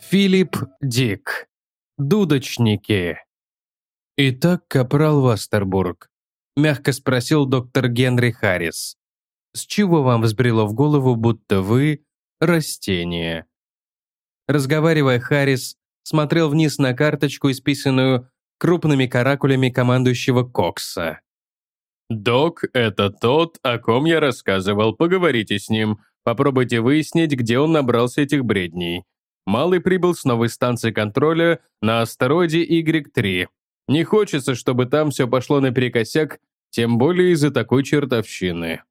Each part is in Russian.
Филипп Дик. Дудочники. «Итак, капрал Вастербург», — мягко спросил доктор Генри Харрис, «с чего вам взбрело в голову, будто вы — растение?» Разговаривая, Харрис смотрел вниз на карточку, исписанную крупными каракулями командующего Кокса. «Док — это тот, о ком я рассказывал. Поговорите с ним. Попробуйте выяснить, где он набрался этих бредней. Малый прибыл с новой станции контроля на астероиде Y3. Не хочется, чтобы там все пошло наперекосяк, тем более из-за такой чертовщины».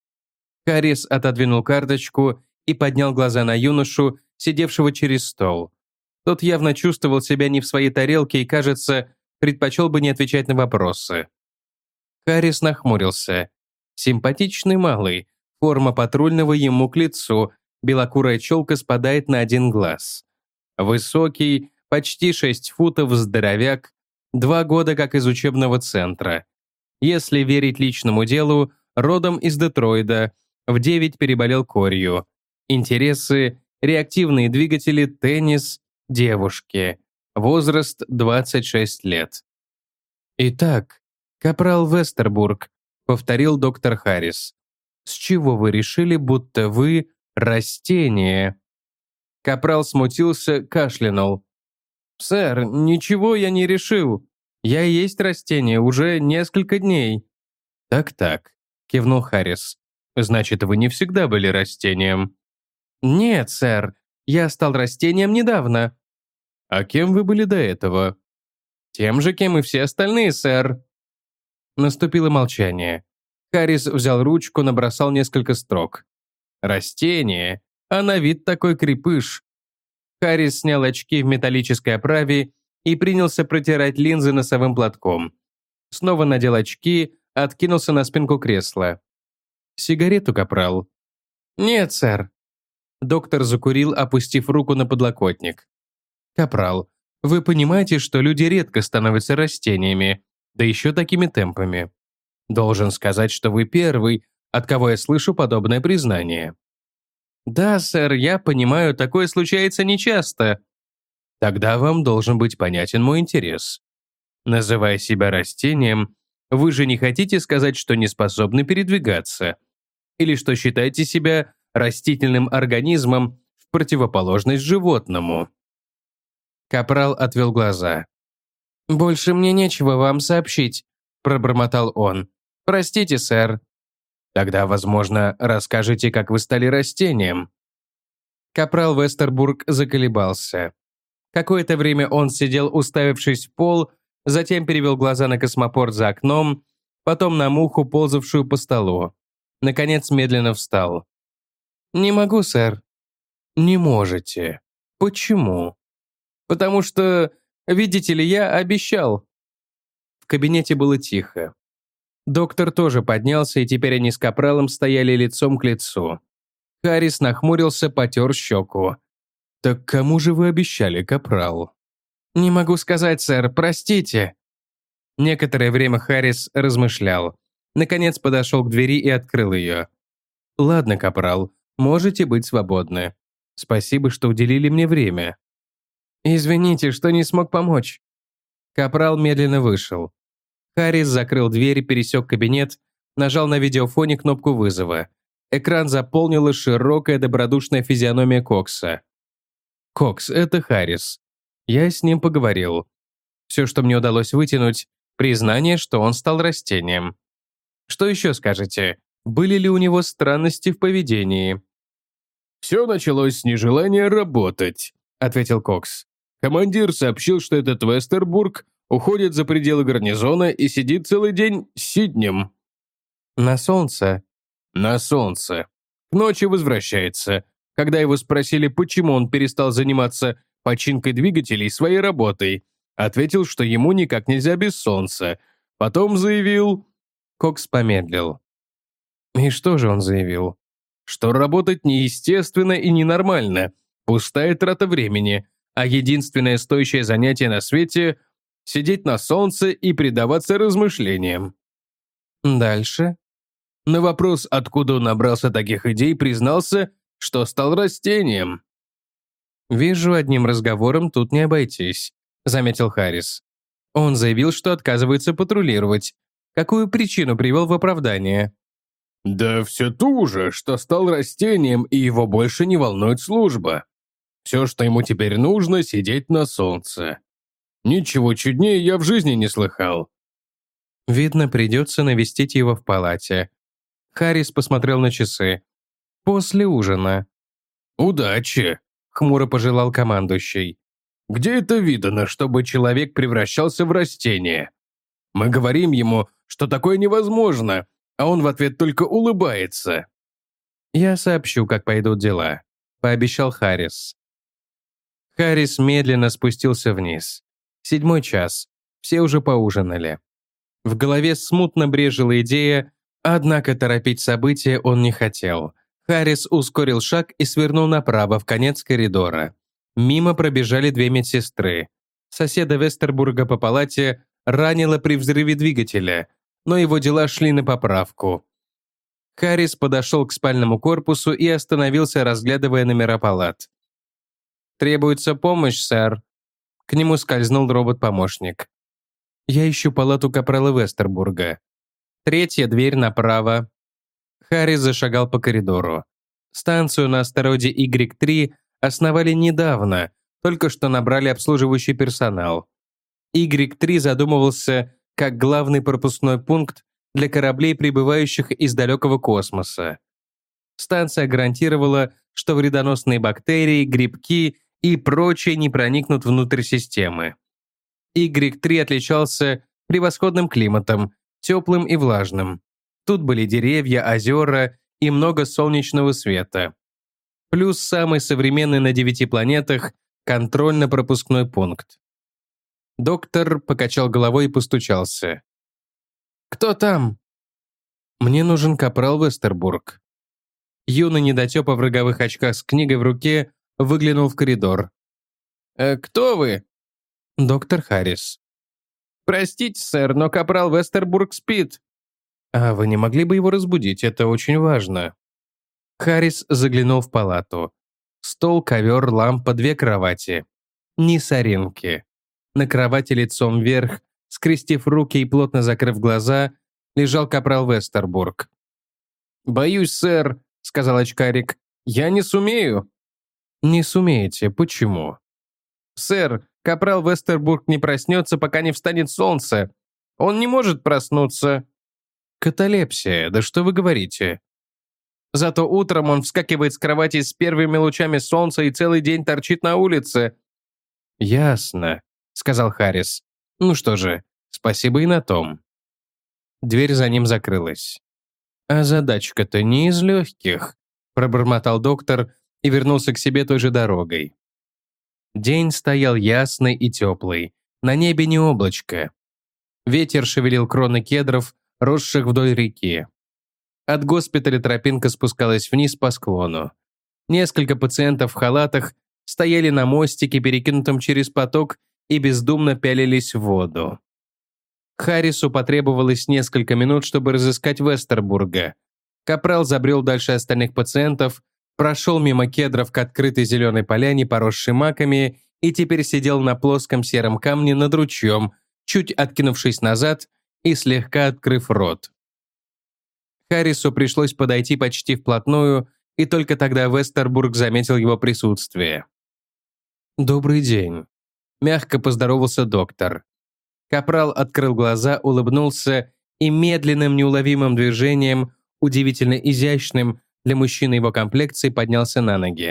Харрис отодвинул карточку и поднял глаза на юношу, сидевшего через стол. Тот явно чувствовал себя не в своей тарелке и, кажется, предпочел бы не отвечать на вопросы. Харрис нахмурился. Симпатичный малый, форма патрульного ему к лицу, белокурая челка спадает на один глаз. Высокий, почти 6 футов, здоровяк, 2 года как из учебного центра. Если верить личному делу, родом из Детройда, в 9 переболел корью. Интересы, реактивные двигатели, теннис, девушки. Возраст 26 лет. «Итак, капрал Вестербург», — повторил доктор Харрис, «с чего вы решили, будто вы растение?» Капрал смутился, кашлянул. «Сэр, ничего я не решил. Я и есть растение уже несколько дней». «Так-так», — кивнул Харрис. «Значит, вы не всегда были растением?» «Нет, сэр, я стал растением недавно». «А кем вы были до этого?» «Тем же, кем и все остальные, сэр». Наступило молчание. Харрис взял ручку, набросал несколько строк. «Растение, а на вид такой крепыш». Харрис снял очки в металлической оправе и принялся протирать линзы носовым платком. Снова надел очки, откинулся на спинку кресла. «Сигарету, капрал?» «Нет, сэр». Доктор закурил, опустив руку на подлокотник. «Капрал, вы понимаете, что люди редко становятся растениями, да еще такими темпами. Должен сказать, что вы первый, от кого я слышу подобное признание». «Да, сэр, я понимаю, такое случается нечасто». «Тогда вам должен быть понятен мой интерес. Называя себя растением, вы же не хотите сказать, что не способны передвигаться? Или что считаете себя растительным организмом в противоположность животному?» Капрал отвел глаза. «Больше мне нечего вам сообщить», — пробормотал он. «Простите, сэр». «Тогда, возможно, расскажете, как вы стали растением». Капрал Вестербург заколебался. Какое-то время он сидел, уставившись в пол, затем перевел глаза на космопорт за окном, потом на муху, ползавшую по столу. Наконец медленно встал. «Не могу, сэр». «Не можете. Почему?» «Потому что, видите ли, я обещал». В кабинете было тихо. Доктор тоже поднялся, и теперь они с капралом стояли лицом к лицу. Харрис нахмурился, потер щеку. «Так кому же вы обещали, капрал?» «Не могу сказать, сэр, простите». Некоторое время Харрис размышлял. Наконец подошел к двери и открыл ее. «Ладно, капрал, можете быть свободны. Спасибо, что уделили мне время». «Извините, что не смог помочь». Капрал медленно вышел. Харрис закрыл дверь, пересек кабинет, нажал на видеофоне кнопку вызова. Экран заполнила широкая добродушная физиономия Кокса. «Кокс, это Харрис. Я с ним поговорил. Все, что мне удалось вытянуть, признание, что он стал растением. Что еще скажете? Были ли у него странности в поведении?» «Все началось с нежелания работать», — ответил Кокс. «Командир сообщил, что этот Вестербург уходит за пределы гарнизона и сидит целый день сиднем». «На солнце?» «На солнце. К ночи возвращается. Когда его спросили, почему он перестал заниматься починкой двигателей своей работой, ответил, что ему никак нельзя без солнца. Потом заявил...» Кокс помедлил. «И что же он заявил?» «Что работать неестественно и ненормально, пустая трата времени, а единственное стоящее занятие на свете — сидеть на солнце и предаваться размышлениям». «Дальше?» На вопрос, откуда он набрался таких идей, признался, что стал растением. «Вижу, одним разговором тут не обойтись», — заметил Харрис. Он заявил, что отказывается патрулировать. Какую причину привел в оправдание? Да все ту же, что стал растением, и его больше не волнует служба. Все, что ему теперь нужно, сидеть на солнце. Ничего чуднее я в жизни не слыхал. Видно, придется навестить его в палате. Харрис посмотрел на часы. После ужина. «Удачи!» — хмуро пожелал командующий. «Где это видано, чтобы человек превращался в растение? Мы говорим ему, что такое невозможно, а он в ответ только улыбается». «Я сообщу, как пойдут дела», — пообещал Харрис. Харрис медленно спустился вниз. 7 час. Все уже поужинали. В голове смутно брежила идея, однако торопить события он не хотел. Харрис ускорил шаг и свернул направо в конец коридора. Мимо пробежали 2 медсестры. Соседа Вестербурга по палате ранило при взрыве двигателя, но его дела шли на поправку. Харрис подошел к спальному корпусу и остановился, разглядывая номера палат. «Требуется помощь, сэр». К нему скользнул робот-помощник. «Я ищу палату капрала Вестербурга. 3-я дверь направо». Харрис зашагал по коридору. Станцию на астероиде Y3 основали недавно, только что набрали обслуживающий персонал. Y3 задумывался как главный пропускной пункт для кораблей, прибывающих из далекого космоса. Станция гарантировала, что вредоносные бактерии, грибки и прочее не проникнут внутрь системы. Y3 отличался превосходным климатом, теплым и влажным. Тут были деревья, озера и много солнечного света. Плюс самый современный на 9 планетах контрольно-пропускной пункт. Доктор покачал головой и постучался. «Кто там?» «Мне нужен капрал Вестербург». Юный недотепа в роговых очках с книгой в руке выглянул в коридор. «Кто вы?» «Доктор Харрис». «Простите, сэр, но капрал Вестербург спит». «А вы не могли бы его разбудить? Это очень важно». Харрис заглянул в палату. Стол, ковер, лампа, 2 кровати. Ни соринки. На кровати лицом вверх, скрестив руки и плотно закрыв глаза, лежал капрал Вестербург. «Боюсь, сэр», — сказал очкарик, — «я не сумею». «Не сумеете. Почему?» «Сэр, капрал Вестербург не проснется, пока не встанет солнце. Он не может проснуться». «Каталепсия. Да что вы говорите?» Зато утром он вскакивает с кровати с первыми лучами солнца и целый день торчит на улице». «Ясно», — сказал Харрис. «Ну что же, спасибо и на том». Дверь за ним закрылась. «А задачка-то не из легких», — пробормотал доктор и вернулся к себе той же дорогой. День стоял ясный и теплый, на небе не облачко. Ветер шевелил кроны кедров, росших вдоль реки. От госпиталя тропинка спускалась вниз по склону. Несколько пациентов в халатах стояли на мостике, перекинутом через поток, и бездумно пялились в воду. Харрису потребовалось несколько минут, чтобы разыскать Вестербурга. Капрал забрел дальше остальных пациентов, прошел мимо кедров к открытой зеленой поляне, поросшей маками, и теперь сидел на плоском сером камне над ручьем, чуть откинувшись назад и слегка открыв рот. Харрису пришлось подойти почти вплотную, и только тогда Вестербург заметил его присутствие. «Добрый день», — мягко поздоровался доктор. Капрал открыл глаза, улыбнулся и медленным неуловимым движением, удивительно изящным для мужчины его комплекции, поднялся на ноги.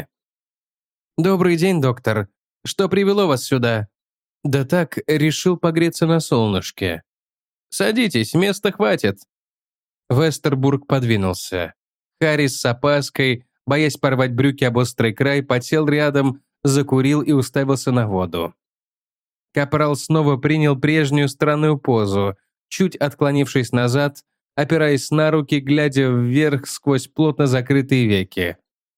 «Добрый день, доктор. Что привело вас сюда?» «Да так, решил погреться на солнышке». «Садитесь, места хватит». Вестербург подвинулся. Харрис с опаской, боясь порвать брюки об острый край, подсел рядом, закурил и уставился на воду. Капрал снова принял прежнюю странную позу, чуть отклонившись назад, опираясь на руки, глядя вверх сквозь плотно закрытые веки.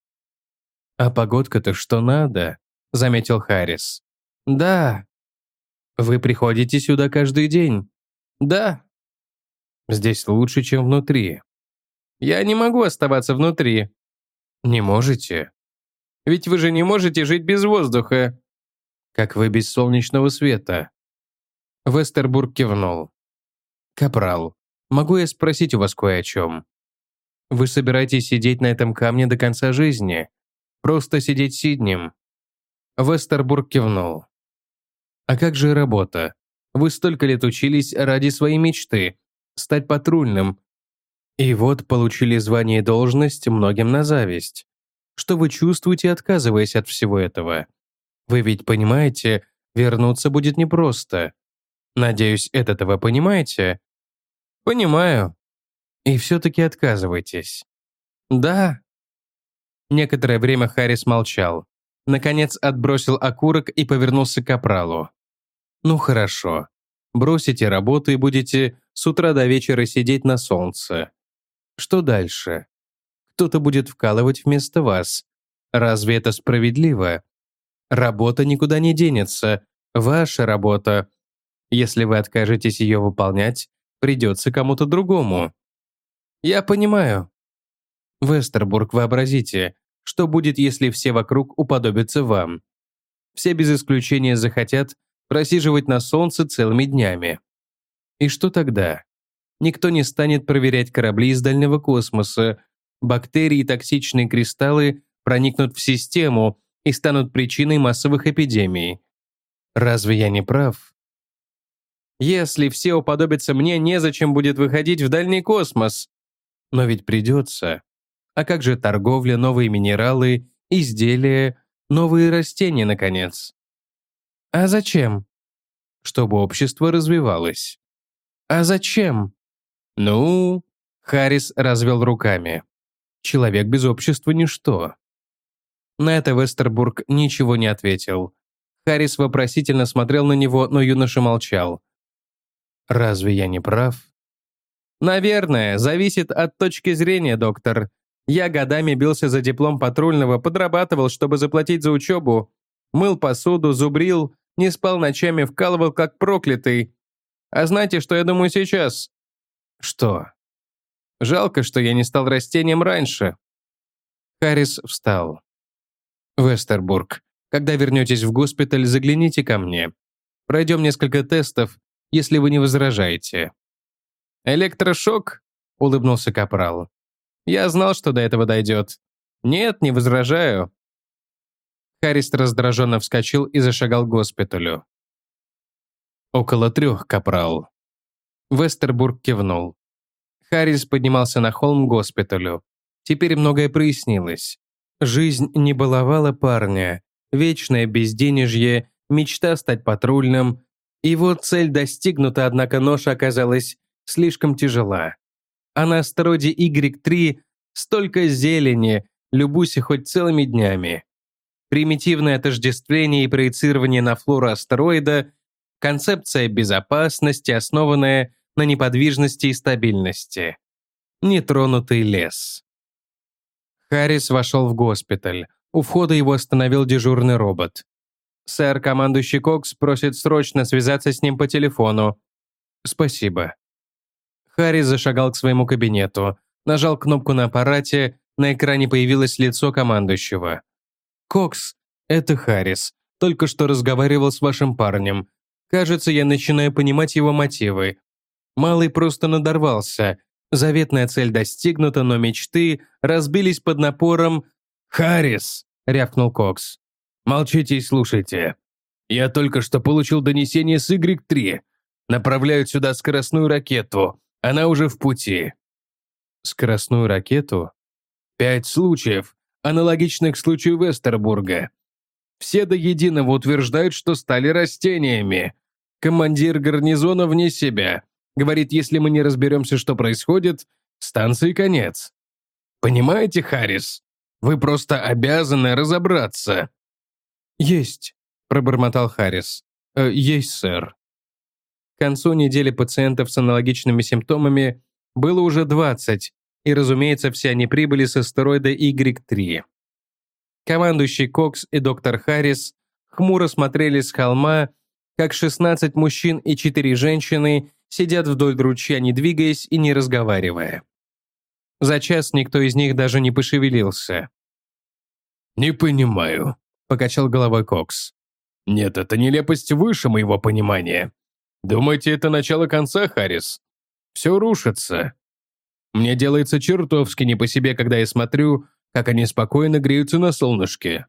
«А погодка-то что надо», — заметил Харрис. «Да». «Вы приходите сюда каждый день?» «Да». «Здесь лучше, чем внутри». «Я не могу оставаться внутри». «Не можете?» Ведь вы же не можете жить без воздуха. Как вы без солнечного света. Вестербург кивнул. Капрал, могу я спросить у вас кое о чем? Вы собираетесь сидеть на этом камне до конца жизни? Просто сидеть сиднем? Вестербург кивнул. А как же работа? Вы столько лет учились ради своей мечты – стать патрульным. И вот получили звание и должность многим на зависть. Что вы чувствуете, отказываясь от всего этого? Вы ведь понимаете, вернуться будет непросто. Надеюсь, это вы понимаете? Понимаю. И все-таки отказываетесь. Да. Некоторое время Харрис молчал. Наконец отбросил окурок и повернулся к капралу. Ну хорошо. Бросите работу и будете с утра до вечера сидеть на солнце. Что дальше? Кто-то будет вкалывать вместо вас. Разве это справедливо? Работа никуда не денется. Ваша работа. Если вы откажетесь ее выполнять, придется кому-то другому. Я понимаю. Вестербург, вообразите, что будет, если все вокруг уподобятся вам. Все без исключения захотят просиживать на солнце целыми днями. И что тогда? Никто не станет проверять корабли из дальнего космоса. Бактерии и токсичные кристаллы проникнут в систему и станут причиной массовых эпидемий. Разве я не прав? Если все уподобятся мне, незачем будет выходить в дальний космос. Но ведь придется. А как же торговля, новые минералы, изделия, новые растения, наконец? А зачем? Чтобы общество развивалось. А зачем? Ну, Харрис развел руками. Человек без общества – ничто. На это Вестербург ничего не ответил. Харрис вопросительно смотрел на него, но юноша молчал. «Разве я не прав?» «Наверное, зависит от точки зрения, доктор. Я годами бился за диплом патрульного, подрабатывал, чтобы заплатить за учебу. Мыл посуду, зубрил, не спал ночами, вкалывал как проклятый. А знаете, что я думаю сейчас?» «Что?» «Жалко, что я не стал растением раньше». Харрис встал. «Вестербург, когда вернетесь в госпиталь, загляните ко мне. Пройдем несколько тестов, если вы не возражаете». «Электрошок?» — улыбнулся капрал. «Я знал, что до этого дойдет. Нет, не возражаю». Харрис раздраженно вскочил и зашагал к госпиталю. «Около 3, капрал». Вестербург кивнул. Харрис поднимался на холм к госпиталю. Теперь многое прояснилось. Жизнь не баловала парня. Вечное безденежье, мечта стать патрульным. Его цель достигнута, однако ноша оказалась слишком тяжела. А на астероиде Y3 столько зелени, любуйся хоть целыми днями. Примитивное отождествление и проецирование на флору астероида, концепция безопасности, основанная на неподвижности и стабильности. Нетронутый лес. Харрис вошел в госпиталь. У входа его остановил дежурный робот. «Сэр, командующий Кокс просит срочно связаться с ним по телефону». «Спасибо». Харрис зашагал к своему кабинету, нажал кнопку на аппарате, на экране появилось лицо командующего. «Кокс, это Харрис. Только что разговаривал с вашим парнем. Кажется, я начинаю понимать его мотивы. Малый просто надорвался. Заветная цель достигнута, но мечты разбились под напором...» «Харрис!» — рявкнул Кокс. «Молчите и слушайте. Я только что получил донесение с Y3. Направляют сюда скоростную ракету. Она уже в пути». «Скоростную ракету?» 5 случаев, аналогичных случаю Вестербурга. Все до единого утверждают, что стали растениями. Командир гарнизона вне себя. Говорит, если мы не разберемся, что происходит, станции конец. Понимаете, Харрис? Вы просто обязаны разобраться». «Есть», — пробормотал Харрис. «Есть, сэр». К концу недели пациентов с аналогичными симптомами было уже 20, и, разумеется, все они прибыли с астероида Y3. Командующий Кокс и доктор Харрис хмуро смотрели с холма, как 16 мужчин и 4 женщины сидят вдоль ручья, не двигаясь и не разговаривая. За час никто из них даже не пошевелился. «Не понимаю», — покачал головой Кокс. «Нет, это нелепость выше моего понимания. Думаете, это начало конца, Харрис? Все рушится. Мне делается чертовски не по себе, когда я смотрю, как они спокойно греются на солнышке».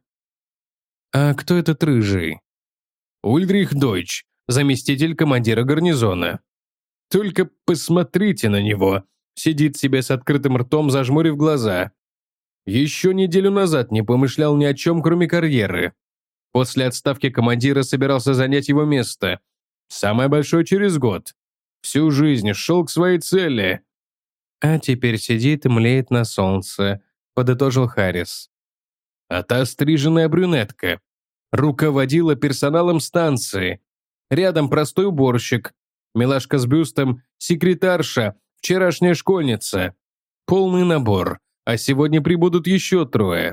«А кто этот рыжий?» «Ульрих Дойч, заместитель командира гарнизона. Только посмотрите на него. Сидит себе с открытым ртом, зажмурив глаза. Еще неделю назад не помышлял ни о чем, кроме карьеры. После отставки командира собирался занять его место. Самое большое через год. Всю жизнь шел к своей цели». «А теперь сидит и млеет на солнце», — подытожил Харрис. А та стриженная брюнетка руководила персоналом станции. Рядом простой уборщик. Милашка с бюстом, секретарша, вчерашняя школьница. Полный набор. А сегодня прибудут еще 3.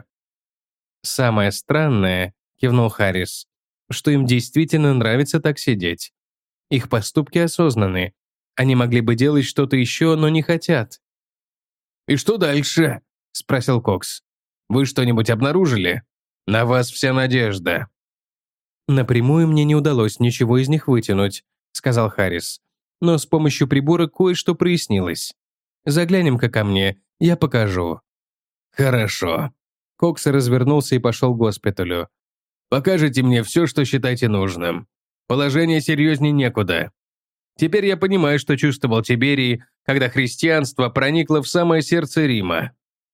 «Самое странное», — кивнул Харрис, «что им действительно нравится так сидеть. Их поступки осознанны. Они могли бы делать что-то еще, но не хотят». «И что дальше?» — спросил Кокс. «Вы что-нибудь обнаружили? На вас вся надежда». «Напрямую мне не удалось ничего из них вытянуть», — сказал Харрис. «Но с помощью прибора кое-что прояснилось. Заглянем-ка ко мне, я покажу». «Хорошо». Кокс развернулся и пошел к госпиталю. «Покажите мне все, что считаете нужным. Положение серьезнее некуда. Теперь я понимаю, что чувствовал Тиберий, когда христианство проникло в самое сердце Рима».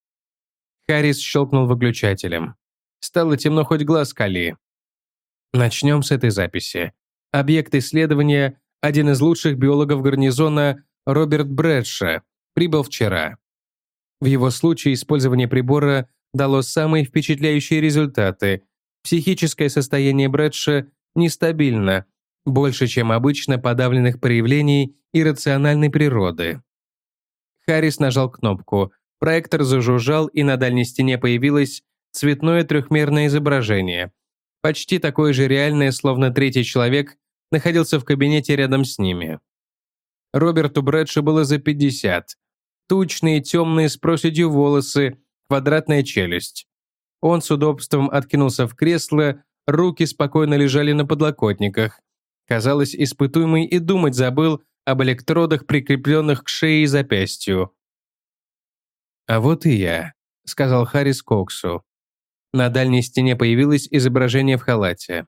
Харрис щелкнул выключателем. Стало темно, хоть глаз кали. Начнем с этой записи. Объект исследования – один из лучших биологов гарнизона Роберт Брэдшо, прибыл вчера. В его случае использование прибора дало самые впечатляющие результаты. Психическое состояние Брэдшо нестабильно, больше, чем обычно подавленных проявлений иррациональной природы. Харрис нажал кнопку, проектор зажужжал, и на дальней стене появилось цветное трехмерное изображение. Почти такое же реальное, словно третий человек находился в кабинете рядом с ними. Роберту Брэдшо было за 50. Тучные, темные, с проседью волосы, квадратная челюсть. Он с удобством откинулся в кресло, руки спокойно лежали на подлокотниках. Казалось, испытуемый и думать забыл об электродах, прикрепленных к шее и запястью. «А вот и я», — сказал Харрис Коксу. На дальней стене появилось изображение в халате.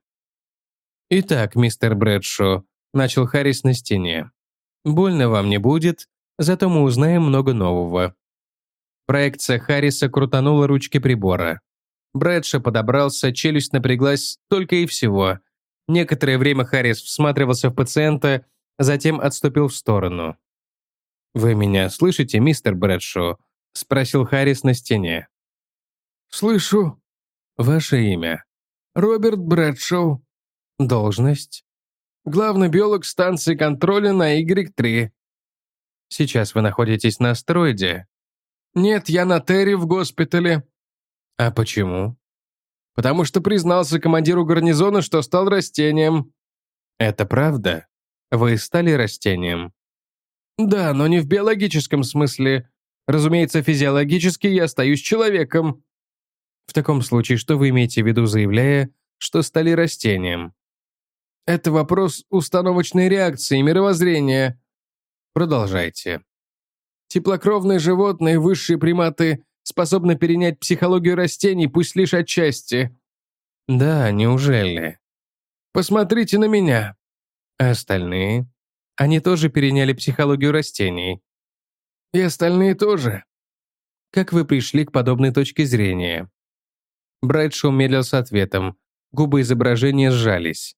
«Итак, мистер Брэдшо», — начал Харрис на стене. «Больно вам не будет, зато мы узнаем много нового». Проекция Харриса крутанула ручки прибора. Брэдшо подобрался, челюсть напряглась, только и всего. Некоторое время Харрис всматривался в пациента, затем отступил в сторону. «Вы меня слышите, мистер Брэдшо?» — спросил Харрис на стене. «Слышу». «Ваше имя?» «Роберт Брэдшоу». «Должность?» «Главный биолог станции контроля на Y3». «Сейчас вы находитесь на астероиде?» «Нет, я на Терри в госпитале». «А почему?» «Потому что признался командиру гарнизона, что стал растением». «Это правда? Вы стали растением?» «Да, но не в биологическом смысле. Разумеется, физиологически я остаюсь человеком». В таком случае, что вы имеете в виду, заявляя, что стали растением? Это вопрос установочной реакции мировоззрения. Продолжайте. Теплокровные животные, высшие приматы способны перенять психологию растений, пусть лишь отчасти. Да, неужели? Посмотрите на меня. А остальные? Они тоже переняли психологию растений. И остальные тоже. Как вы пришли к подобной точке зрения? Брэдшоу медлил с ответом. Губы изображения сжались.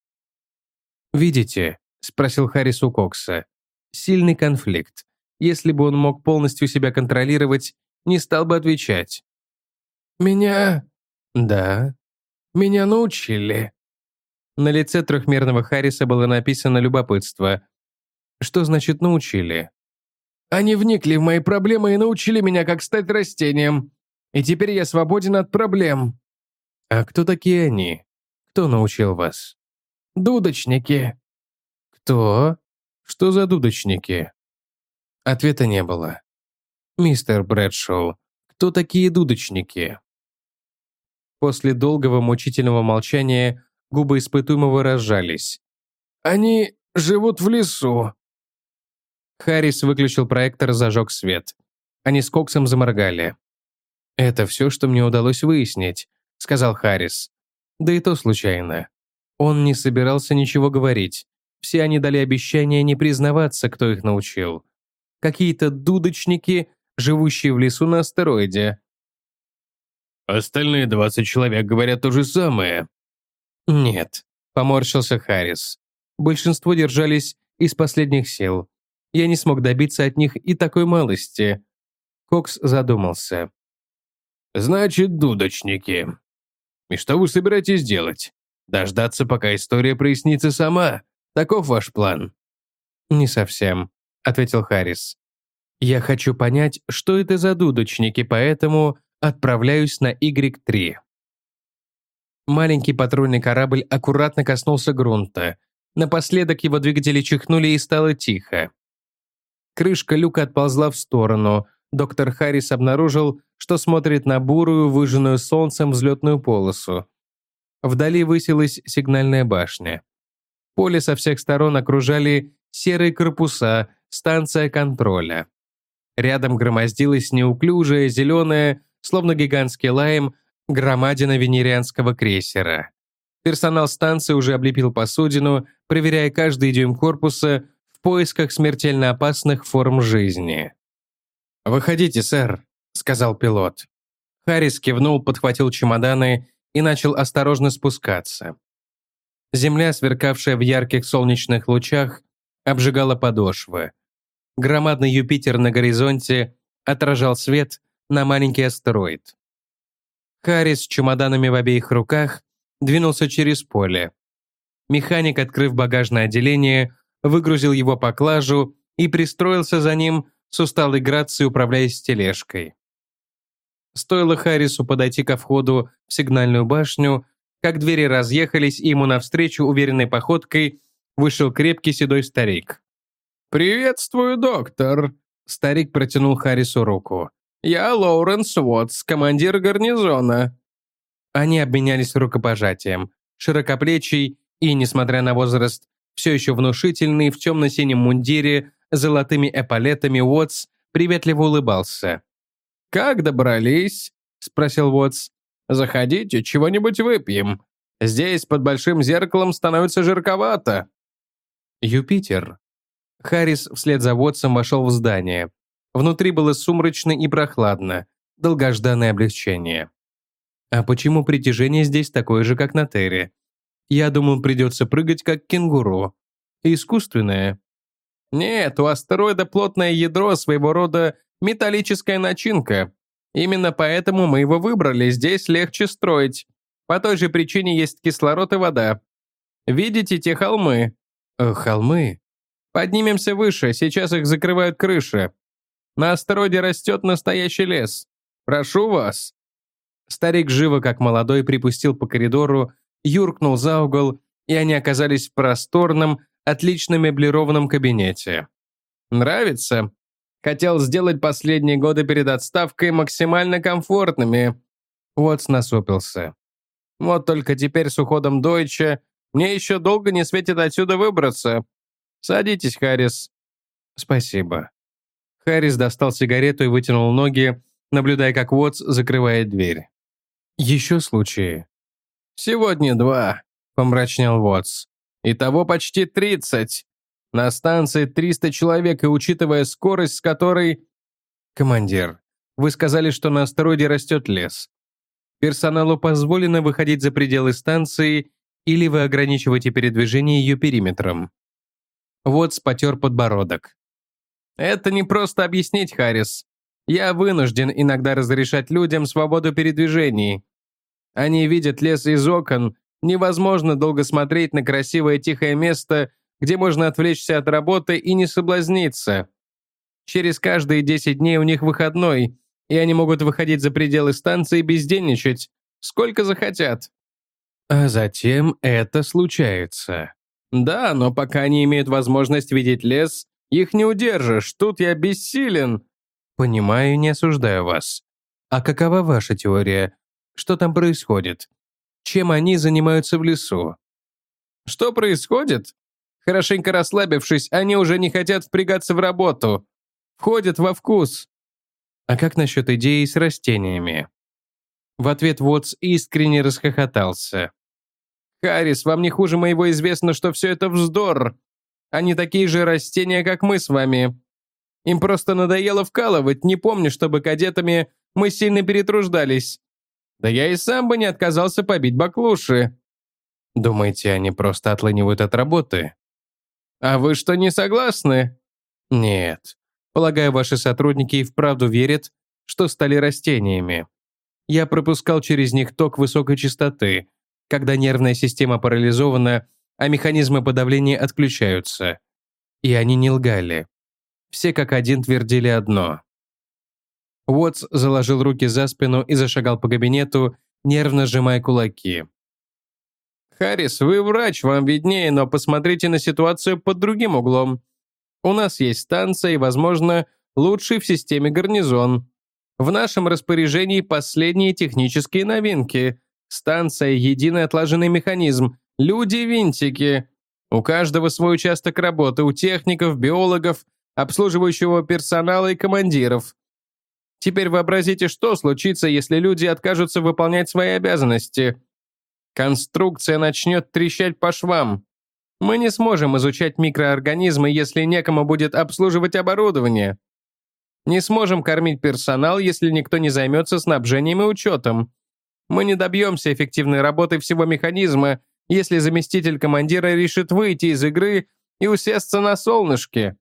«Видите?» — спросил Харрис у Кокса. «Сильный конфликт. Если бы он мог полностью себя контролировать, не стал бы отвечать». «Меня...» «Да». «Меня научили». На лице трехмерного Харриса было написано любопытство. «Что значит научили?» «Они вникли в мои проблемы и научили меня, как стать растением. И теперь я свободен от проблем». «А кто такие они? Кто научил вас?» «Дудочники». «Кто? Что за дудочники?» Ответа не было. «Мистер Брэдшоу, кто такие дудочники?» После долгого мучительного молчания губы испытуемого разжались. «Они живут в лесу». Харрис выключил проектор и зажег свет. Они с Коксом заморгали. «Это все, что мне удалось выяснить», — сказал Харрис. Да и то случайно. Он не собирался ничего говорить. Все они дали обещание не признаваться, кто их научил. Какие-то дудочники, живущие в лесу на астероиде. «Остальные 20 человек говорят то же самое». «Нет», — поморщился Харрис. «Большинство держались из последних сил. Я не смог добиться от них и такой малости». Кокс задумался. «Значит, дудочники. И что вы собираетесь делать? Дождаться, пока история прояснится сама? Таков ваш план?» «Не совсем», — ответил Харрис. «Я хочу понять, что это за дудочники, поэтому отправляюсь на Y3». Маленький патрульный корабль аккуратно коснулся грунта. Напоследок его двигатели чихнули и стало тихо. Крышка люка отползла в сторону. Доктор Харрис обнаружил, что смотрит на бурую, выжженную солнцем взлетную полосу. Вдали высилась сигнальная башня. Поле со всех сторон окружали серые корпуса, станция контроля. Рядом громоздилась неуклюжая, зеленая, словно гигантский лайм, громадина венерианского крейсера. Персонал станции уже облепил посудину, проверяя каждый дюйм корпуса в поисках смертельно опасных форм жизни. «Выходите, сэр», — сказал пилот. Харрис кивнул, подхватил чемоданы и начал осторожно спускаться. Земля, сверкавшая в ярких солнечных лучах, обжигала подошвы. Громадный Юпитер на горизонте отражал свет на маленький астероид. Харрис с чемоданами в обеих руках двинулся через поле. Механик, открыв багажное отделение, выгрузил его поклажу и пристроился за ним с усталой грацией, управляясь тележкой. Стоило Харрису подойти ко входу в сигнальную башню, как двери разъехались, и ему навстречу уверенной походкой вышел крепкий седой старик. «Приветствую, доктор!» Старик протянул Харрису руку. «Я Лоуренс Уотс, командир гарнизона». Они обменялись рукопожатием. Широкоплечий и, несмотря на возраст, все еще внушительный, в темно-синем мундире, с золотыми эполетами Уотс приветливо улыбался. «Как добрались?» – спросил Уотс. «Заходите, чего-нибудь выпьем. Здесь под большим зеркалом становится жарковато». «Юпитер». Харрис вслед за Уотсом вошел в здание. Внутри было сумрачно и прохладно. Долгожданное облегчение. А почему притяжение здесь такое же, как на Терре? Я думал, придется прыгать, как кенгуру. Искусственное. Нет, у астероида плотное ядро, своего рода металлическая начинка. Именно поэтому мы его выбрали, здесь легче строить. По той же причине есть кислород и вода. Видите те холмы? Холмы? Поднимемся выше, сейчас их закрывают крыши. На астероиде растет настоящий лес. Прошу вас». Старик живо, как молодой, припустил по коридору, юркнул за угол, и они оказались в просторном, отлично меблированном кабинете. «Нравится? Хотел сделать последние годы перед отставкой максимально комфортными». Уотс насупился. «Вот только теперь с уходом Дойча мне еще долго не светит отсюда выбраться. Садитесь, Харрис». «Спасибо». Харрис достал сигарету и вытянул ноги, наблюдая, как Уотс закрывает дверь. «Еще случаи?» «Сегодня 2», — помрачнел Уотс. «Итого почти 30. На станции 300 человек, и учитывая скорость, с которой...» «Командир, вы сказали, что на астероиде растет лес. Персоналу позволено выходить за пределы станции, или вы ограничиваете передвижение ее периметром?» Уотс потер подбородок. «Это не просто объяснить, Харрис. Я вынужден иногда разрешать людям свободу передвижений. Они видят лес из окон, невозможно долго смотреть на красивое тихое место, где можно отвлечься от работы и не соблазниться. Через каждые 10 дней у них выходной, и они могут выходить за пределы станции и бездельничать, сколько захотят». А затем это случается. «Да, но пока они имеют возможность видеть лес, их не удержишь, тут я бессилен». Понимаю, не осуждаю вас. А какова ваша теория? Что там происходит? Чем они занимаются в лесу? Что происходит? Хорошенько расслабившись, они уже не хотят впрягаться в работу. Входят во вкус. А как насчет идеи с растениями? В ответ Уотс искренне расхохотался. Харрис, вам не хуже моего известно, что все это вздор. Они такие же растения, как мы с вами. Им просто надоело вкалывать, не помню, чтобы кадетами мы сильно перетруждались. Да я и сам бы не отказался побить баклуши. Думаете, они просто отлынивают от работы? А вы что, не согласны? Нет. Полагаю, ваши сотрудники и вправду верят, что стали растениями. Я пропускал через них ток высокой частоты, когда нервная система парализована, а механизмы подавления отключаются. И они не лгали. Все как один твердили одно. Уотс заложил руки за спину и зашагал по кабинету, нервно сжимая кулаки. Харрис, вы врач, вам виднее, но посмотрите на ситуацию под другим углом. У нас есть станция и, возможно, лучший в системе гарнизон. В нашем распоряжении последние технические новинки. Станция — единый отлаженный механизм. Люди-винтики. У каждого свой участок работы, у техников, биологов, обслуживающего персонала и командиров. Теперь вообразите, что случится, если люди откажутся выполнять свои обязанности. Конструкция начнет трещать по швам. Мы не сможем изучать микроорганизмы, если некому будет обслуживать оборудование. Не сможем кормить персонал, если никто не займется снабжением и учетом. Мы не добьемся эффективной работы всего механизма, если заместитель командира решит выйти из игры и усесться на солнышке.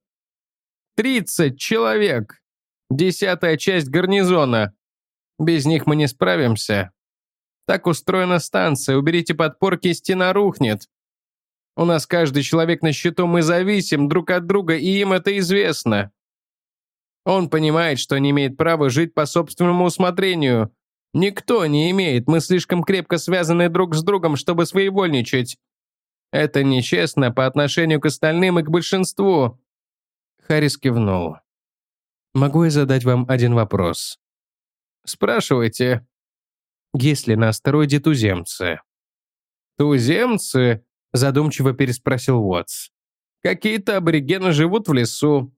30 человек. 10-я часть гарнизона. Без них мы не справимся. Так устроена станция, уберите подпорки, и стена рухнет. У нас каждый человек на счету, мы зависим друг от друга, и им это известно. Он понимает, что не имеет права жить по собственному усмотрению. Никто не имеет, мы слишком крепко связаны друг с другом, чтобы своевольничать. Это нечестно по отношению к остальным и к большинству. Харрис кивнул. Могу я задать вам один вопрос? Спрашивайте. Есть ли на астероиде туземцы? Туземцы? Задумчиво переспросил Уотс. Какие-то аборигены живут в лесу.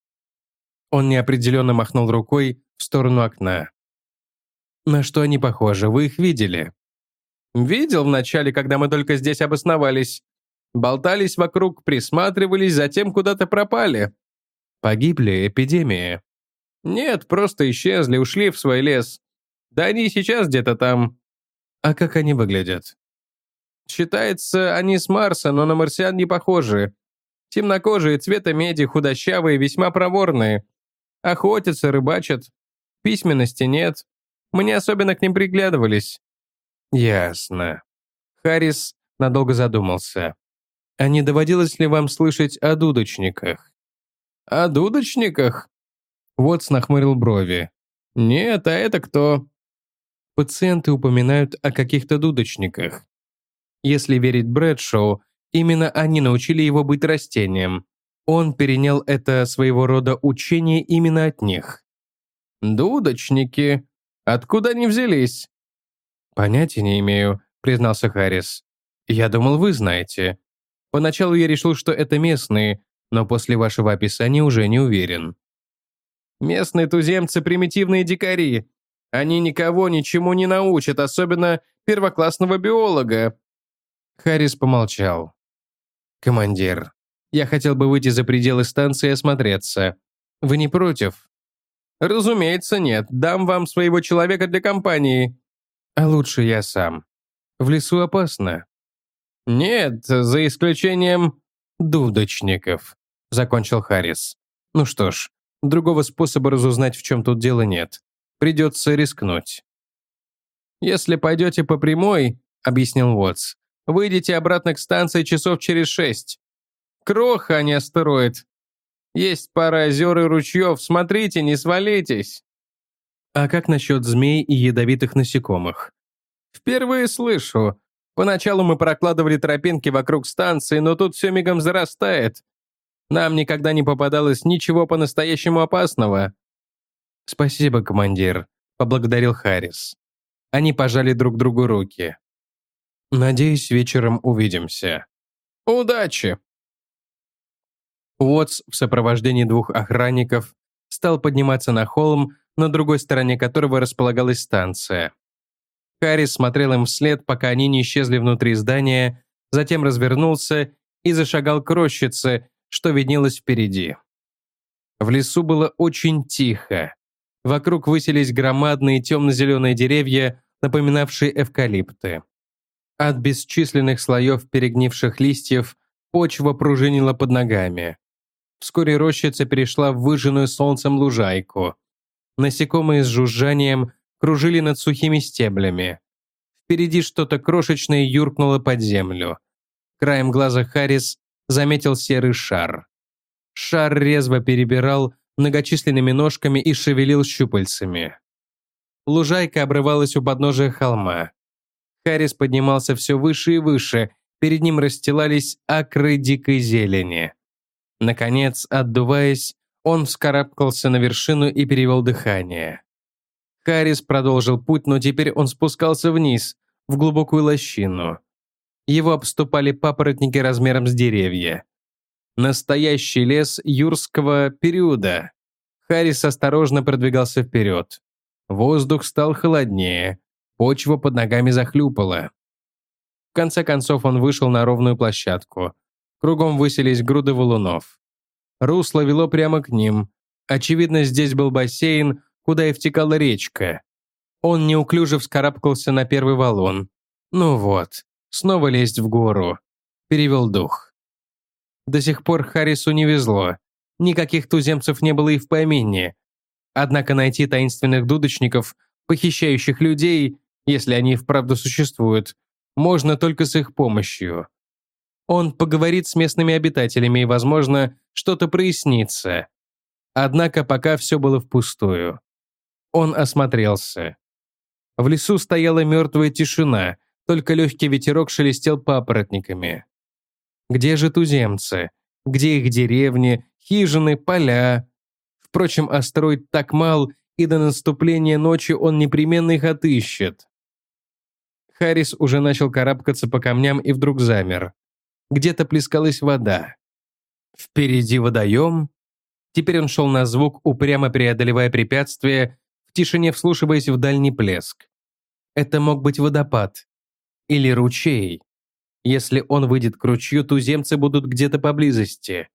Он неопределенно махнул рукой в сторону окна. На что они похожи, вы их видели? Видел вначале, когда мы только здесь обосновались. Болтались вокруг, присматривались, затем куда-то пропали. Погибли, эпидемия. Нет, просто исчезли, ушли в свой лес. Да они и сейчас где-то там. А как они выглядят? Считается, они с Марса, но на марсиан не похожи. Темнокожие, цвета меди, худощавые, весьма проворные. Охотятся, рыбачат. Письменности нет. Мы не особенно к ним приглядывались. Ясно. Харрис надолго задумался. А не доводилось ли вам слышать о дудочниках? О дудочниках? Уотс нахмурил брови. Нет, а это кто? Пациенты упоминают о каких-то дудочниках. Если верить Брэдшоу, именно они научили его быть растением. Он перенял это своего рода учение именно от них. Дудочники? Откуда они взялись? Понятия не имею, признался Харрис. Я думал, вы знаете. Поначалу я решил, что это местные, но после вашего описания уже не уверен. Местные туземцы — примитивные дикари. Они никого ничему не научат, особенно первоклассного биолога. Харрис помолчал. «Командир, я хотел бы выйти за пределы станции и осмотреться. Вы не против?» «Разумеется, нет. Дам вам своего человека для компании». «А лучше я сам. В лесу опасно». «Нет, за исключением...» «Дудочников», — закончил Харрис. «Ну что ж, другого способа разузнать, в чем тут дело, нет. Придется рискнуть». «Если пойдете по прямой», — объяснил Уотс, «выйдете обратно к станции часов через 6. Кроха, а не астероид. Есть пара озер и ручьев, смотрите, не свалитесь». «А как насчет змей и ядовитых насекомых?» «Впервые слышу. Поначалу мы прокладывали тропинки вокруг станции, но тут все мигом зарастает. Нам никогда не попадалось ничего по-настоящему опасного». «Спасибо, командир», — поблагодарил Харрис. Они пожали друг другу руки. «Надеюсь, вечером увидимся». «Удачи!» Уотс в сопровождении 2 охранников стал подниматься на холм, на другой стороне которого располагалась станция. Харрис смотрел им вслед, пока они не исчезли внутри здания, затем развернулся и зашагал к рощице, что виднелось впереди. В лесу было очень тихо. Вокруг высились громадные темно-зеленые деревья, напоминавшие эвкалипты. От бесчисленных слоев перегнивших листьев почва пружинила под ногами. Вскоре рощица перешла в выжженную солнцем лужайку. Насекомые с жужжанием кружили над сухими стеблями. Впереди что-то крошечное юркнуло под землю. Краем глаза Харрис заметил серый шар. Шар резво перебирал многочисленными ножками и шевелил щупальцами. Лужайка обрывалась у подножия холма. Харрис поднимался все выше и выше, перед ним расстилались акры дикой зелени. Наконец, отдуваясь, он вскарабкался на вершину и перевел дыхание. Харрис продолжил путь, но теперь он спускался вниз, в глубокую лощину. Его обступали папоротники размером с деревья. Настоящий лес юрского периода. Харрис осторожно продвигался вперед. Воздух стал холоднее, почва под ногами захлюпала. В конце концов он вышел на ровную площадку. Кругом высились груды валунов. Русло вело прямо к ним. Очевидно, здесь был бассейн, куда и втекала речка. Он неуклюже вскарабкался на первый валун. Ну вот, снова лезть в гору. Перевел дух. До сих пор Харрису не везло. Никаких туземцев не было и в помине. Однако найти таинственных дудочников, похищающих людей, если они и вправду существуют, можно только с их помощью. Он поговорит с местными обитателями и, возможно, что-то прояснится. Однако пока все было впустую. Он осмотрелся. В лесу стояла мертвая тишина, только легкий ветерок шелестел папоротниками. Где же туземцы? Где их деревни, хижины, поля? Впрочем, астероид так мал, и до наступления ночи он непременно их отыщет. Харрис уже начал карабкаться по камням и вдруг замер. Где-то плескалась вода. Впереди водоем. Теперь он шел на звук, упрямо преодолевая препятствия, в тишине вслушиваясь в дальний плеск. Это мог быть водопад. Или ручей. Если он выйдет к ручью, туземцы будут где-то поблизости.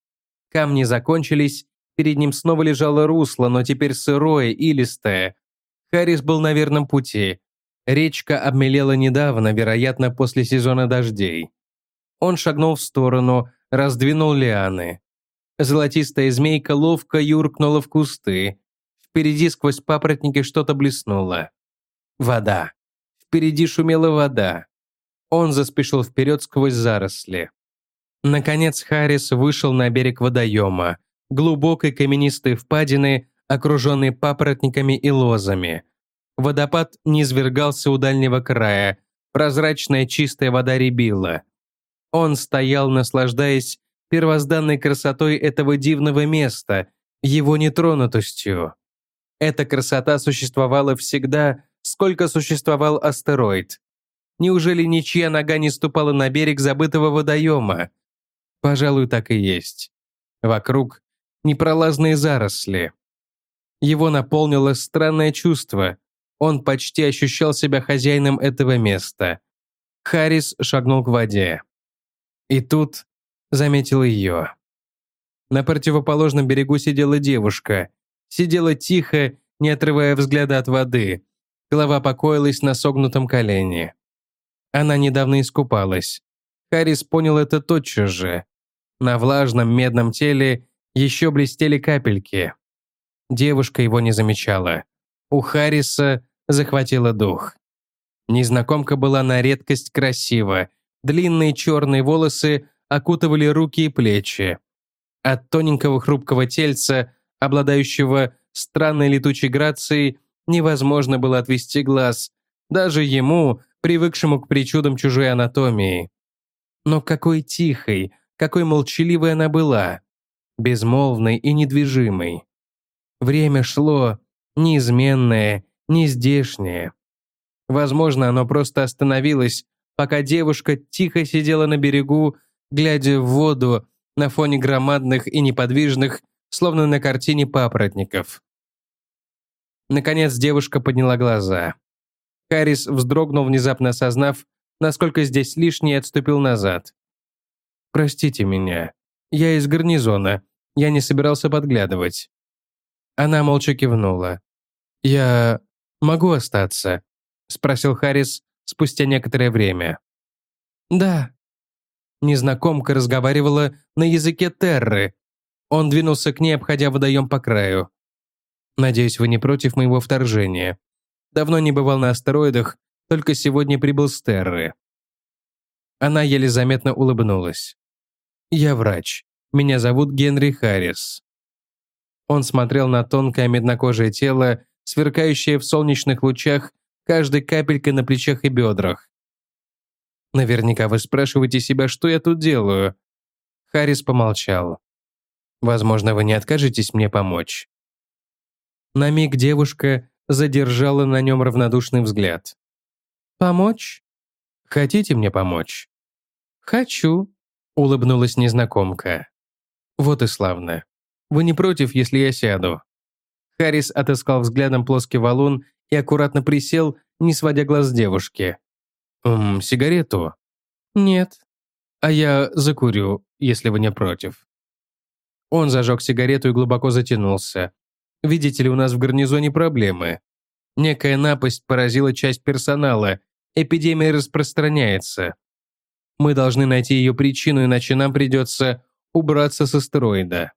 Камни закончились, перед ним снова лежало русло, но теперь сырое, илистое. Харрис был на верном пути. Речка обмелела недавно, вероятно, после сезона дождей. Он шагнул в сторону, раздвинул лианы. Золотистая змейка ловко юркнула в кусты. Впереди сквозь папоротники что-то блеснуло. Вода. Впереди шумела вода. Он заспешил вперед сквозь заросли. Наконец Харрис вышел на берег водоема, глубокой каменистой впадины, окруженной папоротниками и лозами. Водопад низвергался у дальнего края, прозрачная чистая вода рябила. Он стоял, наслаждаясь первозданной красотой этого дивного места, его нетронутостью. Эта красота существовала всегда, сколько существовал астероид. Неужели ничья нога не ступала на берег забытого водоема? Пожалуй, так и есть. Вокруг непролазные заросли. Его наполнило странное чувство. Он почти ощущал себя хозяином этого места. Харрис шагнул к воде. И тут заметил ее. На противоположном берегу сидела девушка. Сидела тихо, не отрывая взгляда от воды. Голова покоилась на согнутом колене. Она недавно искупалась. Харрис понял это тотчас же. На влажном медном теле еще блестели капельки. Девушка его не замечала. У Харриса захватило дух. Незнакомка была на редкость красива. Длинные черные волосы окутывали руки и плечи. От тоненького хрупкого тельца, обладающего странной летучей грацией, невозможно было отвести глаз, даже ему, привыкшему к причудам чужой анатомии. Но какой тихой, какой молчаливой она была, безмолвной и недвижимой. Время шло, неизменное, нездешнее. Возможно, оно просто остановилось, пока девушка тихо сидела на берегу, глядя в воду на фоне громадных и неподвижных, словно на картине папоротников. Наконец девушка подняла глаза. Харрис вздрогнул, внезапно осознав, насколько здесь лишний, и отступил назад. «Простите меня. Я из гарнизона. Я не собирался подглядывать». Она молча кивнула. «Я могу остаться?» — спросил Харрис спустя некоторое время. «Да». Незнакомка разговаривала на языке терры. Он двинулся к ней, обходя водоем по краю. «Надеюсь, вы не против моего вторжения. Давно не бывал на астероидах, только сегодня прибыл с терры». Она еле заметно улыбнулась. «Я врач. Меня зовут Генри Харрис». Он смотрел на тонкое меднокожее тело, сверкающее в солнечных лучах каждой капелькой на плечах и бедрах. «Наверняка вы спрашиваете себя, что я тут делаю». Харрис помолчал. «Возможно, вы не откажетесь мне помочь». На миг девушка задержала на нем равнодушный взгляд. «Помочь? Хотите мне помочь?» «Хочу», — улыбнулась незнакомка. «Вот и славно. Вы не против, если я сяду?» Харрис отыскал взглядом плоский валун и аккуратно присел, не сводя глаз с девушки. Сигарету?» «Нет». «А я закурю, если вы не против». Он зажег сигарету и глубоко затянулся. «Видите ли, у нас в гарнизоне проблемы. Некая напасть поразила часть персонала. Эпидемия распространяется. Мы должны найти ее причину, иначе нам придется убраться с астероида».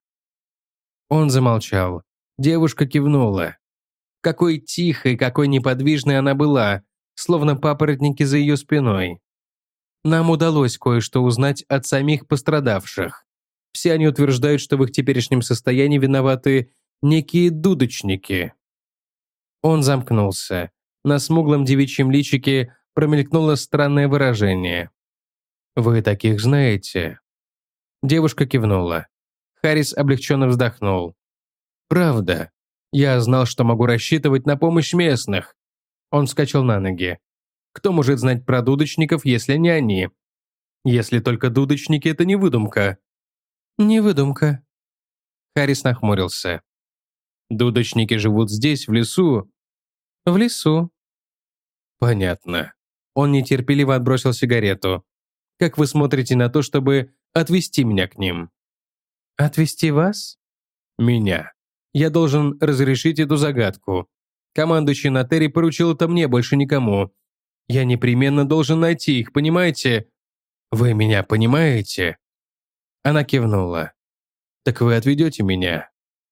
Он замолчал. Девушка кивнула. Какой тихой, какой неподвижной она была, словно папоротники за ее спиной. Нам удалось кое-что узнать от самих пострадавших. Все они утверждают, что в их теперешнем состоянии виноваты некие дудочники. Он замкнулся. На смуглом девичьем личике промелькнуло странное выражение. «Вы таких знаете?» Девушка кивнула. Харрис облегченно вздохнул. «Правда. Я знал, что могу рассчитывать на помощь местных». Он вскочил на ноги. «Кто может знать про дудочников, если не они? Если только дудочники — это не выдумка». «Не выдумка». Харрис нахмурился. «Дудочники живут здесь, в лесу?» «В лесу». «Понятно». Он нетерпеливо отбросил сигарету. «Как вы смотрите на то, чтобы отвезти меня к ним?» «Отвезти вас?» «Меня. Я должен разрешить эту загадку. Командующий на Терре поручил это мне, больше никому. Я непременно должен найти их, понимаете? Вы меня понимаете?» Она кивнула. «Так вы отведете меня?»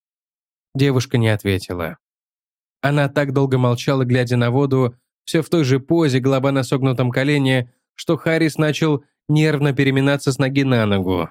Девушка не ответила. Она так долго молчала, глядя на воду, все в той же позе, голова на согнутом колене, что Харрис начал нервно переминаться с ноги на ногу.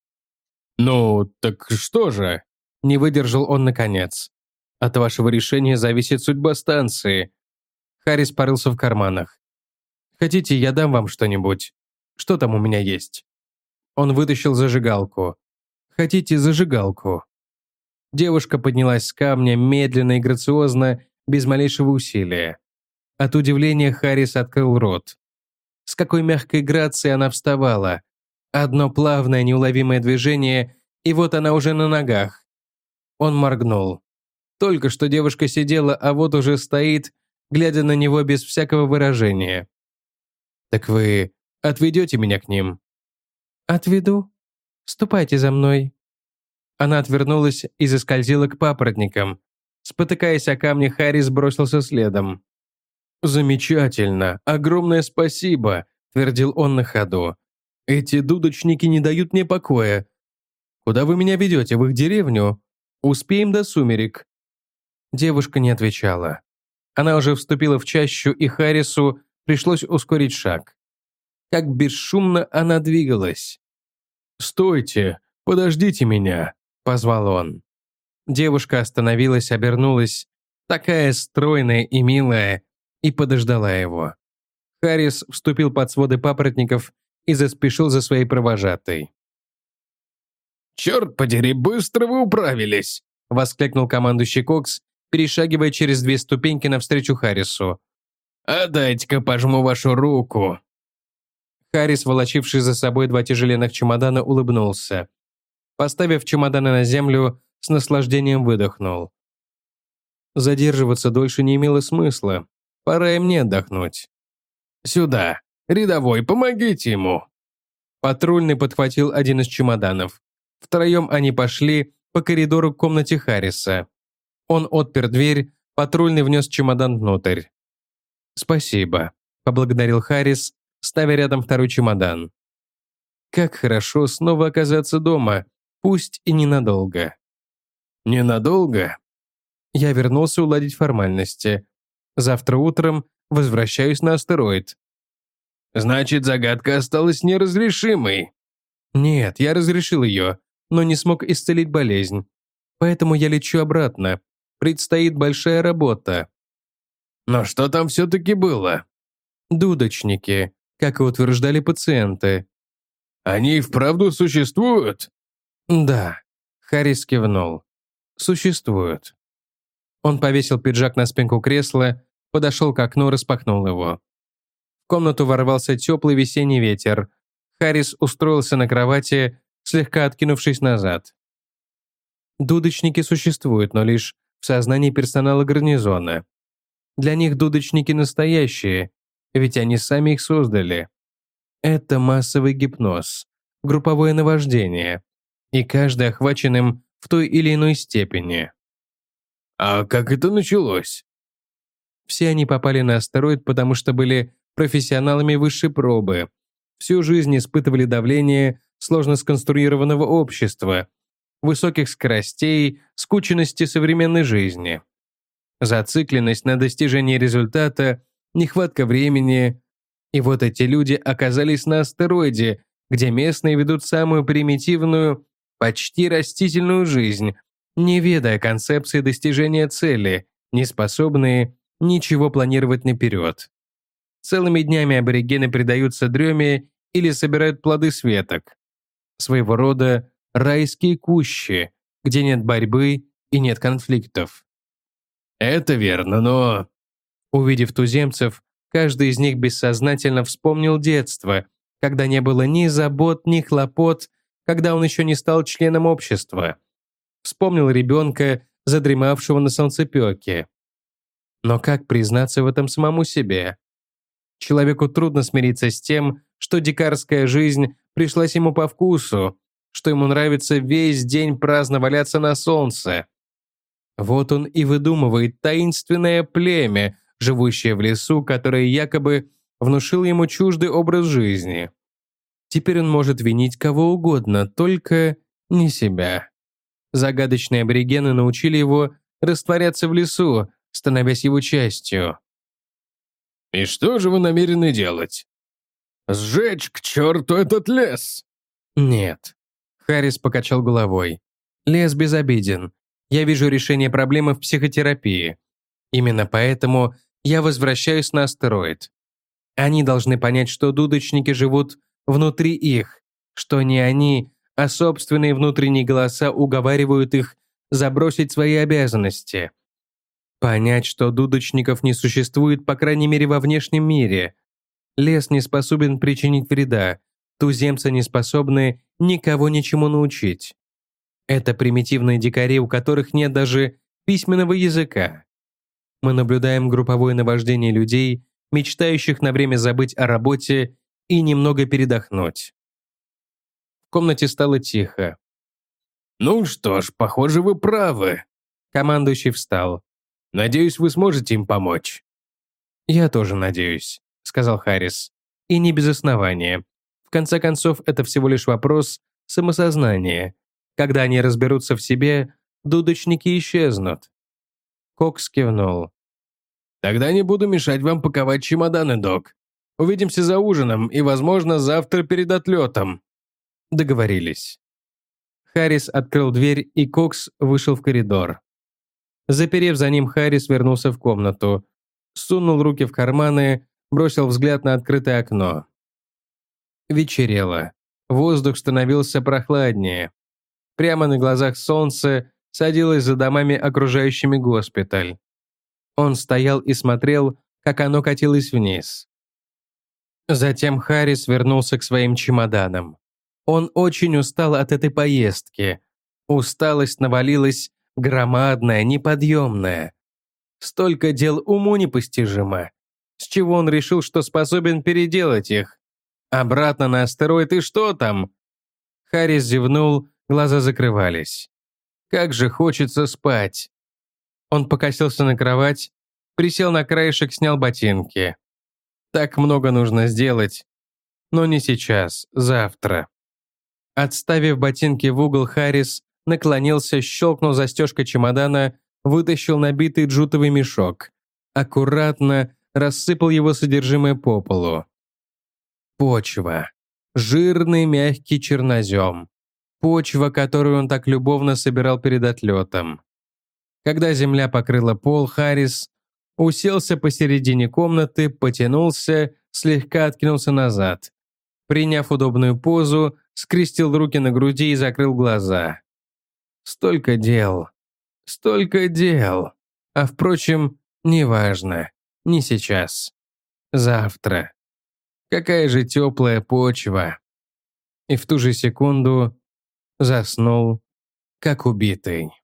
«Ну, так что же?» — не выдержал он наконец. «От вашего решения зависит судьба станции». Харрис порылся в карманах. «Хотите, я дам вам что-нибудь? Что там у меня есть?» Он вытащил зажигалку. «Хотите зажигалку?» Девушка поднялась с камня медленно и грациозно, без малейшего усилия. От удивления Харрис открыл рот. С какой мягкой грацией она вставала. Одно плавное, неуловимое движение, и вот она уже на ногах. Он моргнул. Только что девушка сидела, а вот уже стоит, глядя на него без всякого выражения. «Так вы отведете меня к ним?» «Отведу. Ступайте за мной». Она отвернулась и заскользила к папоротникам. Спотыкаясь о камни, Харрис бросился следом. «Замечательно! Огромное спасибо!» – твердил он на ходу. «Эти дудочники не дают мне покоя. Куда вы меня ведете, в их деревню? Успеем до сумерек». Девушка не отвечала. Она уже вступила в чащу, и Харрису пришлось ускорить шаг. Как бесшумно она двигалась. «Стойте! Подождите меня!» – позвал он. Девушка остановилась, обернулась, такая стройная и милая, и подождала его. Харрис вступил под своды папоротников и заспешил за своей провожатой. «Черт подери, быстро вы управились!» — воскликнул командующий Кокс, перешагивая через 2 ступеньки навстречу Харрису. «А дайте-ка пожму вашу руку». Харрис, волочивший за собой 2 тяжеленных чемодана, улыбнулся. Поставив чемоданы на землю, с наслаждением выдохнул. Задерживаться дольше не имело смысла. Пора и мне отдохнуть. «Сюда! Рядовой, помогите ему!» Патрульный подхватил один из чемоданов. Втроем они пошли по коридору к комнате Харриса. Он отпер дверь, патрульный внес чемодан внутрь. «Спасибо», – поблагодарил Харрис, ставя рядом второй чемодан. «Как хорошо снова оказаться дома, пусть и ненадолго». «Ненадолго?» Я вернулся уладить формальности. Завтра утром возвращаюсь на астероид. «Значит, загадка осталась неразрешимой». Нет, я разрешил ее, но не смог исцелить болезнь. Поэтому я лечу обратно. Предстоит большая работа. Но что там все-таки было? Дудочники, как и утверждали пациенты. Они и вправду существуют? Да, Харрис кивнул. Существуют. Он повесил пиджак на спинку кресла, подошел к окну, распахнул его. В комнату ворвался теплый весенний ветер. Харрис устроился на кровати, слегка откинувшись назад. Дудочники существуют, но лишь в сознании персонала гарнизона. Для них дудочники настоящие, ведь они сами их создали. Это массовый гипноз, групповое наваждение, и каждый охвачен им в той или иной степени. А как это началось? Все они попали на астероид, потому что были профессионалами высшей пробы. Всю жизнь испытывали давление сложно сконструированного общества, высоких скоростей, скученности современной жизни. Зацикленность на достижении результата, нехватка времени. И вот эти люди оказались на астероиде, где местные ведут самую примитивную, почти растительную жизнь, не ведая концепции достижения цели, не способные ничего планировать наперед. Целыми днями аборигены предаются дреме или собирают плоды с веток. Своего рода райские кущи, где нет борьбы и нет конфликтов. Это верно, но... Увидев туземцев, каждый из них бессознательно вспомнил детство, когда не было ни забот, ни хлопот, когда он еще не стал членом общества. Вспомнил ребенка, задремавшего на солнцепеке. Но как признаться в этом самому себе? Человеку трудно смириться с тем, что дикарская жизнь пришлась ему по вкусу, что ему нравится весь день праздно валяться на солнце. Вот он и выдумывает таинственное племя, живущее в лесу, которое якобы внушило ему чуждый образ жизни. Теперь он может винить кого угодно, только не себя. Загадочные аборигены научили его растворяться в лесу, становясь его частью. И что же вы намерены делать? Сжечь к черту этот лес? Нет. Харрис покачал головой. Лес безобиден. Я вижу решение проблемы в психотерапии. Именно поэтому я возвращаюсь на астероид. Они должны понять, что дудочники живут внутри их, что не они, а собственные внутренние голоса уговаривают их забросить свои обязанности. Понять, что дудочников не существует, по крайней мере, во внешнем мире. Лес не способен причинить вреда, туземцы не способны никого ничему научить. Это примитивные дикари, у которых нет даже письменного языка. Мы наблюдаем групповое наваждение людей, мечтающих на время забыть о работе и немного передохнуть. В комнате стало тихо. «Ну что ж, похоже, вы правы». Командующий встал. «Надеюсь, вы сможете им помочь». «Я тоже надеюсь», — сказал Харрис. «И не без основания. В конце концов, это всего лишь вопрос самосознания. Когда они разберутся в себе, дудочники исчезнут». Кокс кивнул. «Тогда не буду мешать вам паковать чемоданы, док. Увидимся за ужином и, возможно, завтра перед отлетом». Договорились. Харрис открыл дверь, и Кокс вышел в коридор. Заперев за ним, Харрис вернулся в комнату, сунул руки в карманы, бросил взгляд на открытое окно. Вечерело. Воздух становился прохладнее. Прямо на глазах солнце садилось за домами, окружающими госпиталь. Он стоял и смотрел, как оно катилось вниз. Затем Харрис вернулся к своим чемоданам. Он очень устал от этой поездки. Усталость навалилась громадная, неподъемная. Столько дел уму непостижимо. С чего он решил, что способен переделать их? Обратно на астероид и что там? Харрис зевнул, глаза закрывались. Как же хочется спать. Он покосился на кровать, присел на краешек, снял ботинки. Так много нужно сделать. Но не сейчас, завтра. Отставив ботинки в угол, Харрис наклонился, щелкнул застежкой чемодана, вытащил набитый джутовый мешок. Аккуратно рассыпал его содержимое по полу. Почва. Жирный мягкий чернозем. Почва, которую он так любовно собирал перед отлетом. Когда земля покрыла пол, Харрис уселся посередине комнаты, потянулся, слегка откинулся назад. Приняв удобную позу, скрестил руки на груди и закрыл глаза. Столько дел. Столько дел. А впрочем, неважно. Не сейчас. Завтра. Какая же теплая почва. И в ту же секунду заснул, как убитый.